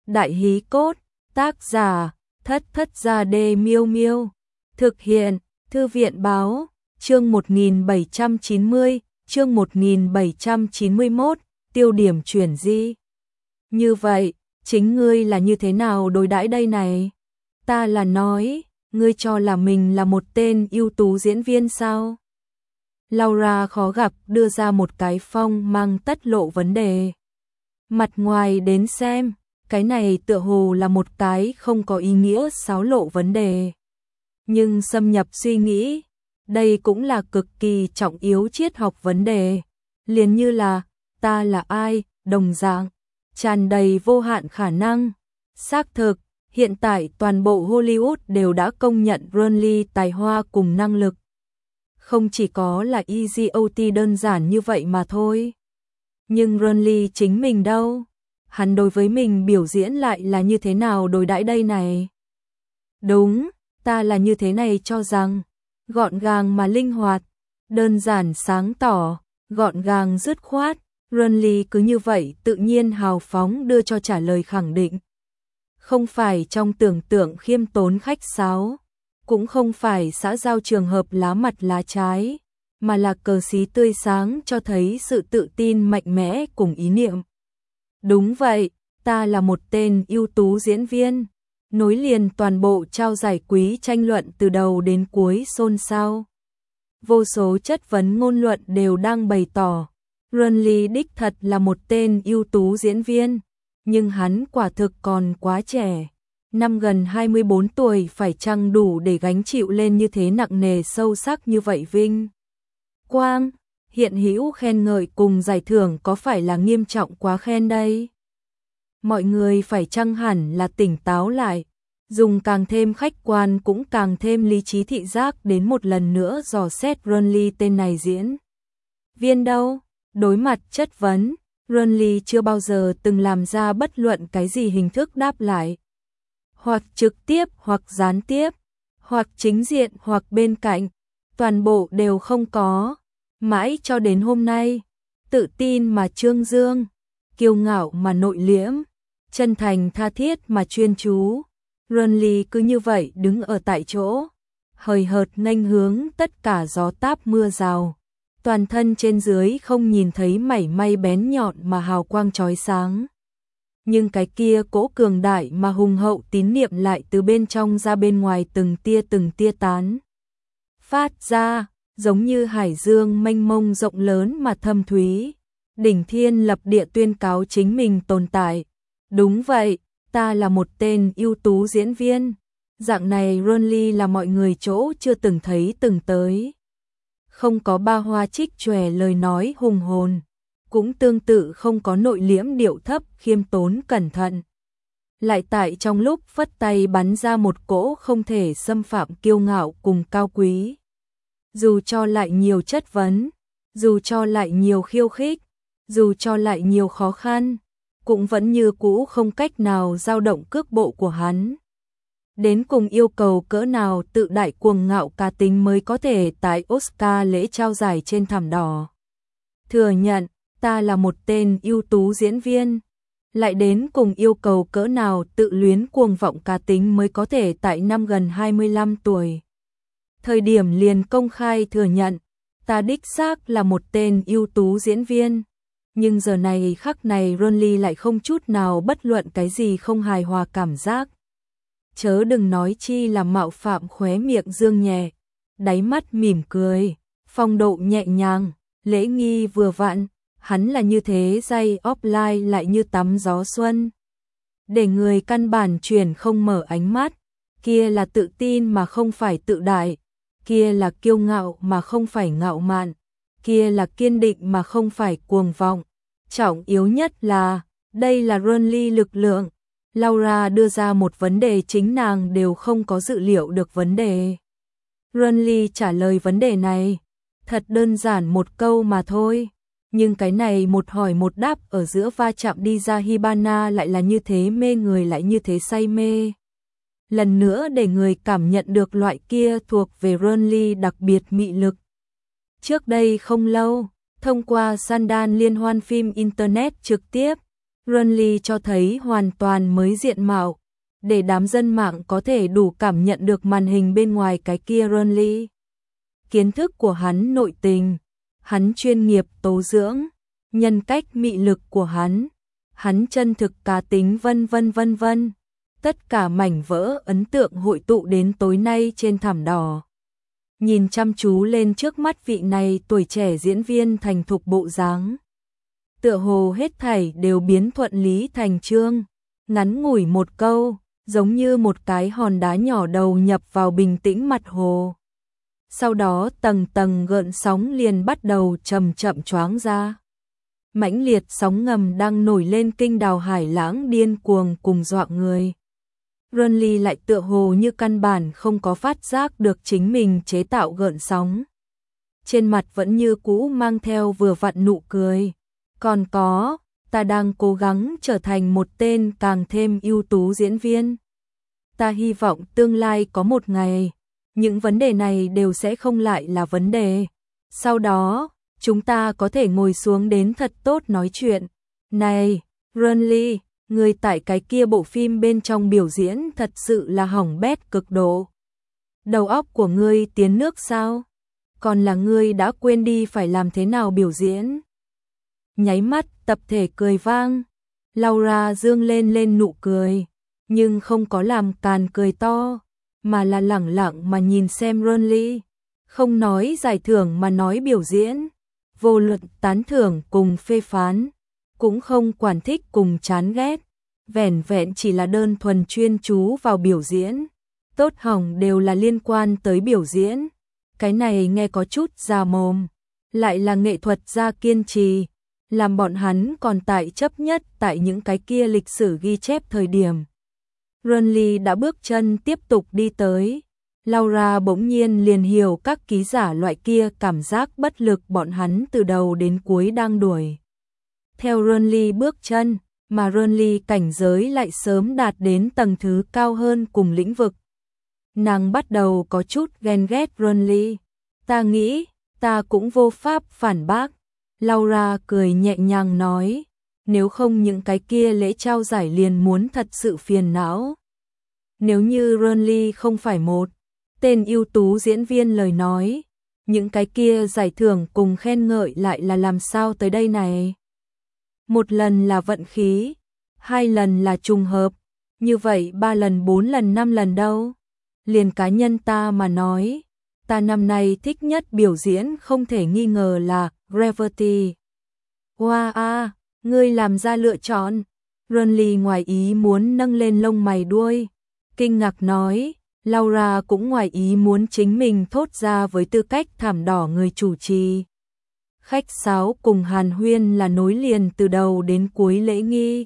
Đại hí cốt, tác giả, Thất Thất Gia Đê Miêu Miêu. Thực hiện, Thư viện báo, chương 1790, chương 1791, tiêu điểm chuyển di. Như vậy, chính ngươi là như thế nào đối đãi đây này? Ta là nói, ngươi cho là mình là một tên ưu tú diễn viên sao? Laura khó gặp đưa ra một cái phong mang tất lộ vấn đề. Mặt ngoài đến xem, cái này tựa hồ là một cái không có ý nghĩa xáo lộ vấn đề. Nhưng xâm nhập suy nghĩ, đây cũng là cực kỳ trọng yếu triết học vấn đề. Liền như là, ta là ai, đồng dạng, tràn đầy vô hạn khả năng. Xác thực, hiện tại toàn bộ Hollywood đều đã công nhận Ron Lee tài hoa cùng năng lực. Không chỉ có là EGOT đơn giản như vậy mà thôi. Nhưng Ron Lee chính mình đâu? Hắn đối với mình biểu diễn lại là như thế nào đối đãi đây này? Đúng, ta là như thế này cho rằng, gọn gàng mà linh hoạt, đơn giản sáng tỏ, gọn gàng dứt khoát. Ron Lee cứ như vậy tự nhiên hào phóng đưa cho trả lời khẳng định. Không phải trong tưởng tượng khiêm tốn khách sáo, cũng không phải xã giao trường hợp lá mặt lá trái, mà là cờ xí tươi sáng cho thấy sự tự tin mạnh mẽ cùng ý niệm. Đúng vậy, ta là một tên ưu tú diễn viên, nối liền toàn bộ trao giải quý tranh luận từ đầu đến cuối xôn xao. Vô số chất vấn ngôn luận đều đang bày tỏ, Ron Lee đích thật là một tên ưu tú diễn viên, nhưng hắn quả thực còn quá trẻ. Năm gần 24 tuổi phải chăng đủ để gánh chịu lên như thế nặng nề sâu sắc như vậy vinh quang, hiện hữu khen ngợi cùng giải thưởng có phải là nghiêm trọng quá khen đây? Mọi người phải chăng hẳn là tỉnh táo lại, dùng càng thêm khách quan cũng càng thêm lý trí thị giác đến một lần nữa dò xét Ron Lee tên này diễn viên đâu? Đối mặt chất vấn, Ron Lee chưa bao giờ từng làm ra bất luận cái gì hình thức đáp lại. Hoặc trực tiếp hoặc gián tiếp, hoặc chính diện hoặc bên cạnh, toàn bộ đều không có. Mãi cho đến hôm nay, tự tin mà trương dương, kiêu ngạo mà nội liễm, chân thành tha thiết mà chuyên chú. Ron Lee cứ như vậy đứng ở tại chỗ, hời hợt nghênh hướng tất cả gió táp mưa rào. Toàn thân trên dưới không nhìn thấy mảy may bén nhọn mà hào quang chói sáng. Nhưng cái kia cỗ cường đại mà hùng hậu tín niệm lại từ bên trong ra bên ngoài từng tia tán phát ra, giống như hải dương mênh mông rộng lớn mà thâm thúy, đỉnh thiên lập địa tuyên cáo chính mình tồn tại. Đúng vậy, ta là một tên ưu tú diễn viên. Dạng này Ron Lee là mọi người chỗ chưa từng thấy từng tới. Không có ba hoa trích chòe lời nói hùng hồn, cũng tương tự không có nội liễm điệu thấp khiêm tốn cẩn thận. Lại tại trong lúc phất tay bắn ra một cỗ không thể xâm phạm kiêu ngạo cùng cao quý. Dù cho lại nhiều chất vấn, dù cho lại nhiều khiêu khích, dù cho lại nhiều khó khăn, cũng vẫn như cũ không cách nào dao động cước bộ của hắn. Đến cùng yêu cầu cỡ nào tự đại cuồng ngạo cá tính mới có thể tại Oscar lễ trao giải trên thảm đỏ thừa nhận ta là một tên ưu tú diễn viên, lại đến cùng yêu cầu cỡ nào tự luyến cuồng vọng cá tính mới có thể tại năm gần 25 tuổi. Thời điểm liền công khai thừa nhận, ta đích xác là một tên ưu tú diễn viên, nhưng giờ này khắc này Ron Lee lại không chút nào bất luận cái gì không hài hòa cảm giác. Chớ đừng nói chi là mạo phạm khóe miệng dương nhẹ, đáy mắt mỉm cười, phong độ nhẹ nhàng, lễ nghi vừa vặn, hắn là như thế dây offline lại như tắm gió xuân. Để người căn bản chuyển không mở ánh mắt, kia là tự tin mà không phải tự đại, kia là kiêu ngạo mà không phải ngạo mạn, kia là kiên định mà không phải cuồng vọng. Trọng yếu nhất là, đây là Ron Lee lực lượng. Laura đưa ra một vấn đề chính nàng đều không có dự liệu được vấn đề. Ron Lee trả lời vấn đề này, thật đơn giản một câu mà thôi. Nhưng cái này một hỏi một đáp ở giữa va chạm đi ra Hibana lại là như thế mê người lại như thế say mê. Lần nữa để người cảm nhận được loại kia thuộc về Ron Lee đặc biệt mị lực. Trước đây không lâu, thông qua Sundance liên hoan phim Internet trực tiếp, Renly cho thấy hoàn toàn mới diện mạo, để đám dân mạng có thể đủ cảm nhận được màn hình bên ngoài cái kia Renly. Kiến thức của hắn nội tình, hắn chuyên nghiệp tố dưỡng, nhân cách mị lực của hắn chân thực cá tính vân vân vân vân. Tất cả mảnh vỡ ấn tượng hội tụ đến tối nay trên thảm đỏ. Nhìn chăm chú lên trước mắt vị này tuổi trẻ diễn viên thành thục bộ dáng. Tựa hồ hết thảy đều biến thuận lý thành chương, ngắn ngủi một câu, giống như một cái hòn đá nhỏ đầu nhập vào bình tĩnh mặt hồ. Sau đó tầng tầng gợn sóng liền bắt đầu chậm chậm choáng ra. Mãnh liệt sóng ngầm đang nổi lên kinh đào hải lãng điên cuồng cùng dọa người. Renly lại tựa hồ như căn bản không có phát giác được chính mình chế tạo gợn sóng. Trên mặt vẫn như cũ mang theo vừa vặn nụ cười. Còn có, ta đang cố gắng trở thành một tên càng thêm ưu tú diễn viên. Ta hy vọng tương lai có một ngày, những vấn đề này đều sẽ không lại là vấn đề. Sau đó, chúng ta có thể ngồi xuống đến thật tốt nói chuyện. Này, Renly, người tại cái kia bộ phim bên trong biểu diễn thật sự là hỏng bét cực độ. Đầu óc của ngươi tiến nước sao? Còn là ngươi đã quên đi phải làm thế nào biểu diễn? Nháy mắt tập thể cười vang. Laura dương lên nụ cười, nhưng không có làm càn cười to, mà là lẳng lặng mà nhìn xem Renly. Không nói giải thưởng mà nói biểu diễn, vô luận tán thưởng cùng phê phán, cũng không quản thích cùng chán ghét, vẻn vẹn chỉ là đơn thuần chuyên chú vào biểu diễn. Tốt hỏng đều là liên quan tới biểu diễn. Cái này nghe có chút già mồm, lại là nghệ thuật gia kiên trì, làm bọn hắn còn tại chấp nhất tại những cái kia lịch sử ghi chép thời điểm. Renly đã bước chân tiếp tục đi tới. Laura bỗng nhiên liền hiểu các ký giả loại kia cảm giác bất lực bọn hắn từ đầu đến cuối đang đuổi theo Renly bước chân, mà Renly cảnh giới lại sớm đạt đến tầng thứ cao hơn cùng lĩnh vực. Nàng bắt đầu có chút ghen ghét Renly. Ta nghĩ, ta cũng vô pháp phản bác. Laura cười nhẹ nhàng nói, nếu không những cái kia lễ trao giải liền muốn thật sự phiền não. Nếu như Renly không phải một tên ưu tú diễn viên lời nói, những cái kia giải thưởng cùng khen ngợi lại là làm sao tới đây này? Một lần là vận khí, 2 lần là trùng hợp, như vậy 3 lần 4 lần 5 lần đâu? Liền cá nhân ta mà nói, ta năm nay thích nhất biểu diễn không thể nghi ngờ là Gravity. Wow, ngươi làm ra lựa chọn. Renly ngoài ý muốn nâng lên lông mày đuôi, kinh ngạc nói. Laura cũng ngoài ý muốn chính mình thốt ra với tư cách thảm đỏ người chủ trì. Khách sáo cùng hàn huyên là nối liền từ đầu đến cuối lễ nghi.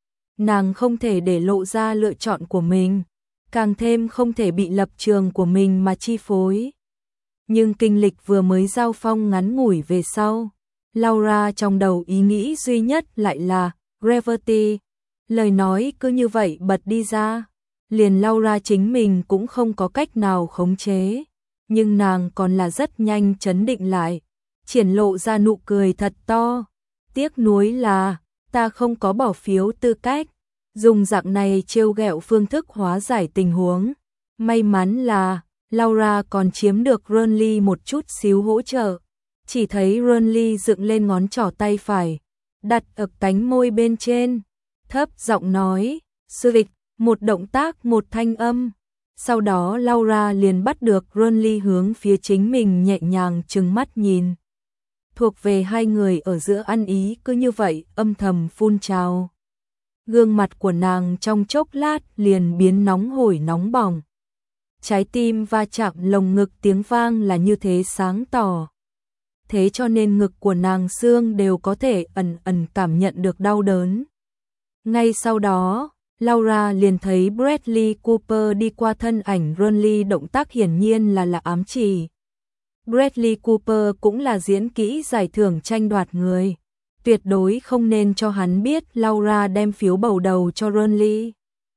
Nàng không thể để lộ ra lựa chọn của mình, càng thêm không thể bị lập trường của mình mà chi phối. Nhưng kinh lịch vừa mới giao phong ngắn ngủi về sau, Laura trong đầu ý nghĩ duy nhất lại là Gravity. Lời nói cứ như vậy bật đi ra. Liền Laura chính mình cũng không có cách nào khống chế, nhưng nàng còn là rất nhanh trấn định lại, triển lộ ra nụ cười thật to. Tiếc nuối là, ta không có bỏ phiếu tư cách, dùng dạng này trêu ghẹo phương thức hóa giải tình huống. May mắn là, Laura còn chiếm được Renly một chút xíu hỗ trợ, chỉ thấy Renly dựng lên ngón trỏ tay phải, đặt ở cánh môi bên trên, thấp giọng nói, sư vịch. Một động tác một thanh âm. Sau đó Laura liền bắt được Renly hướng phía chính mình nhẹ nhàng trừng mắt nhìn. Thuộc về hai người ở giữa ăn ý cứ như vậy âm thầm phun trào. Gương mặt của nàng trong chốc lát liền biến nóng hổi nóng bỏng. Trái tim va chạm lồng ngực tiếng vang là như thế sáng tỏ. Thế cho nên ngực của nàng xương đều có thể ẩn ẩn cảm nhận được đau đớn. Ngay sau đó, Laura liền thấy Bradley Cooper đi qua thân ảnh Renly, động tác hiển nhiên là ám chỉ. Bradley Cooper cũng là diễn kỹ giải thưởng tranh đoạt người. Tuyệt đối không nên cho hắn biết Laura đem phiếu bầu đầu cho Renly.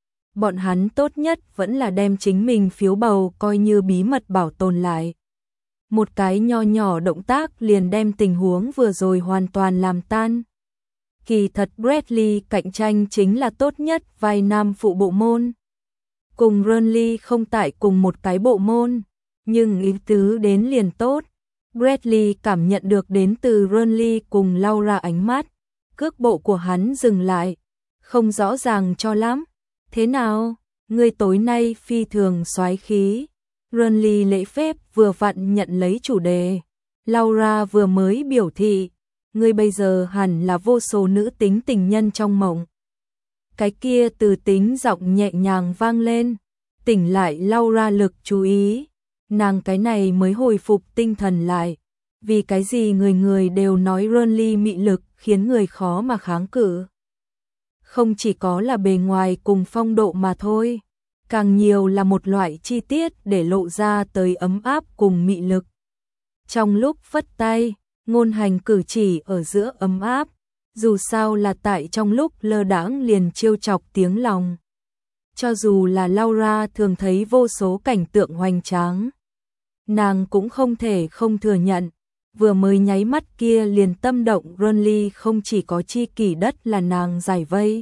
Bọn hắn tốt nhất vẫn là đem chính mình phiếu bầu coi như bí mật bảo tồn lại. Một cái nho nhỏ động tác liền đem tình huống vừa rồi hoàn toàn làm tan. Kỳ thật Bradley cạnh tranh chính là tốt nhất vai nam phụ bộ môn. Cùng Renly không tại cùng một cái bộ môn, nhưng ý tứ đến liền tốt. Bradley cảm nhận được đến từ Renly cùng Laura ánh mắt, cước bộ của hắn dừng lại, không rõ ràng cho lắm. Thế nào, ngươi tối nay phi thường soái khí. Renly lễ phép vừa vặn nhận lấy chủ đề. Laura vừa mới biểu thị, ngươi bây giờ hẳn là vô số nữ tính tình nhân trong mộng. Cái kia từ tính giọng nhẹ nhàng vang lên, tỉnh lại Laura lực chú ý. Nàng cái này mới hồi phục tinh thần lại. Vì cái gì người người đều nói Renly mị lực khiến người khó mà kháng cự. Không chỉ có là bề ngoài cùng phong độ mà thôi, càng nhiều là một loại chi tiết để lộ ra tới ấm áp cùng mị lực. Trong lúc phất tay, ngôn hành cử chỉ ở giữa ấm áp, dù sao là tại trong lúc lơ đãng liền trêu chọc tiếng lòng. Cho dù là Laura thường thấy vô số cảnh tượng hoành tráng, nàng cũng không thể không thừa nhận, vừa mới nháy mắt kia liền tâm động Renly không chỉ có chi kỷ đất là nàng giải vây.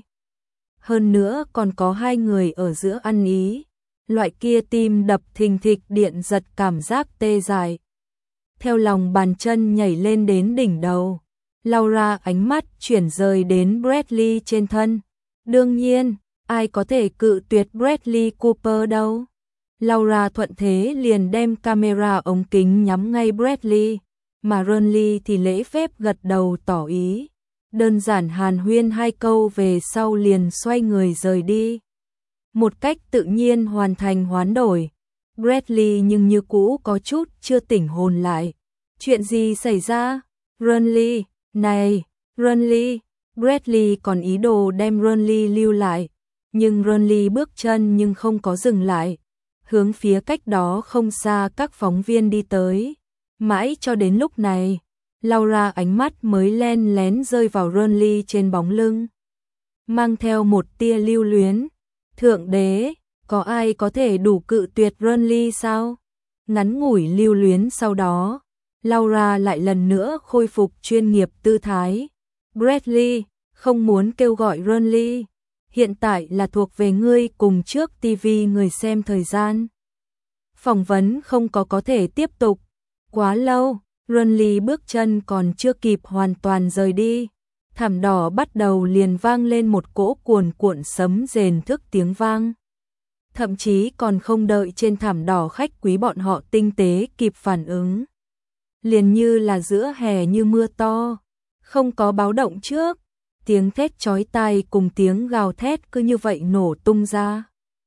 Hơn nữa còn có hai người ở giữa ăn ý, loại kia tim đập thình thịch điện giật cảm giác tê dại. Theo lòng bàn chân nhảy lên đến đỉnh đầu, Laura ánh mắt chuyển rời đến Bradley trên thân. Đương nhiên, ai có thể cự tuyệt Bradley Cooper đâu. Laura thuận thế liền đem camera ống kính nhắm ngay Bradley, mà Renly thì lễ phép gật đầu tỏ ý. Đơn giản hàn huyên hai câu về sau liền xoay người rời đi. Một cách tự nhiên hoàn thành hoán đổi. Bradley nhưng như cũ có chút chưa tỉnh hồn lại. Chuyện gì xảy ra? Renly, này, Renly. Bradley còn ý đồ đem Renly lưu lại, nhưng Renly bước chân nhưng không có dừng lại, hướng phía cách đó không xa các phóng viên đi tới. Mãi cho đến lúc này, Laura ánh mắt mới len lén rơi vào Renly trên bóng lưng, mang theo một tia lưu luyến. Thượng đế, có ai có thể đủ cự tuyệt Renly sao? Ngắn ngủi lưu luyến sau đó, Laura lại lần nữa khôi phục chuyên nghiệp tư thái. Bradley, không muốn kêu gọi Renly, hiện tại là thuộc về ngươi cùng trước TV người xem thời gian. Phỏng vấn không có thể tiếp tục. Quá lâu, Renly bước chân còn chưa kịp hoàn toàn rời đi. Thảm đỏ bắt đầu liền vang lên một cỗ cuồn cuộn sấm rền thức tiếng vang. Thậm chí còn không đợi trên thảm đỏ khách quý bọn họ tinh tế kịp phản ứng. Liền như là giữa hè như mưa to, không có báo động trước, tiếng thét chói tai cùng tiếng gào thét cứ như vậy nổ tung ra.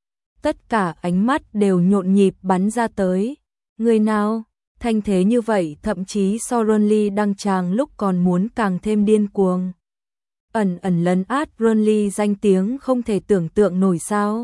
Tất cả ánh mắt đều nhộn nhịp bắn ra tới. Người nào? Thanh thế như vậy thậm chí so Renly đăng tràng lúc còn muốn càng thêm điên cuồng. Ẩn ẩn lấn át Renly danh tiếng không thể tưởng tượng nổi sao.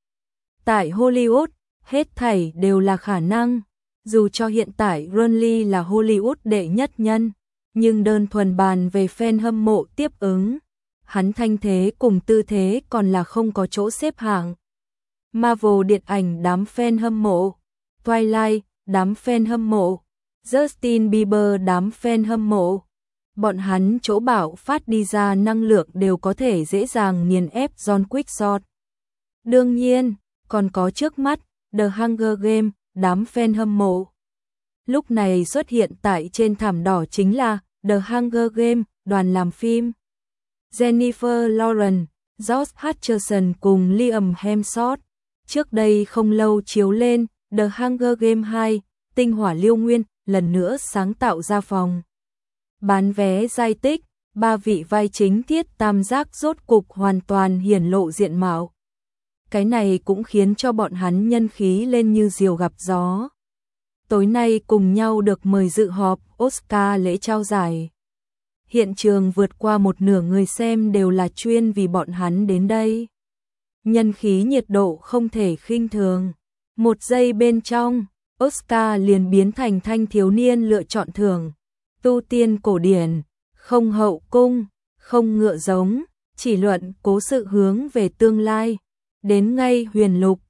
Tại Hollywood, hết thảy đều là khả năng. Dù cho hiện tại Renly là Hollywood đệ nhất nhân, nhưng đơn thuần bàn về fan hâm mộ tiếp ứng, hắn thanh thế cùng tư thế còn là không có chỗ xếp hạng. Marvel điện ảnh đám fan hâm mộ, Twilight đám fan hâm mộ, Justin Bieber đám fan hâm mộ, bọn hắn chỗ bạo phát đi ra năng lượng đều có thể dễ dàng nghiền ép John Quickshot. Đương nhiên, còn có trước mắt The Hunger Games đám fan hâm mộ. Lúc này xuất hiện tại trên thảm đỏ chính là The Hunger Games đoàn làm phim. Jennifer Lawrence, Josh Hutcherson cùng Liam Hemsworth. Trước đây không lâu chiếu lên The Hunger Games 2, Tinh hỏa liêu nguyên, lần nữa sáng tạo ra phòng bán vé giai tích, ba vị vai chính thiết tam giác rốt cục hoàn toàn hiển lộ diện mạo. Cái này cũng khiến cho bọn hắn nhân khí lên như diều gặp gió. Tối nay cùng nhau được mời dự họp Oscar lễ trao giải. Hiện trường vượt qua một nửa người xem đều là chuyên vì bọn hắn đến đây. Nhân khí nhiệt độ không thể khinh thường. Một giây bên trong, Oscar liền biến thành thanh thiếu niên lựa chọn thưởng. Tu tiên cổ điển, không hậu cung, không ngựa giống, chỉ luận cố sự hướng về tương lai. Đến ngay huyền lục,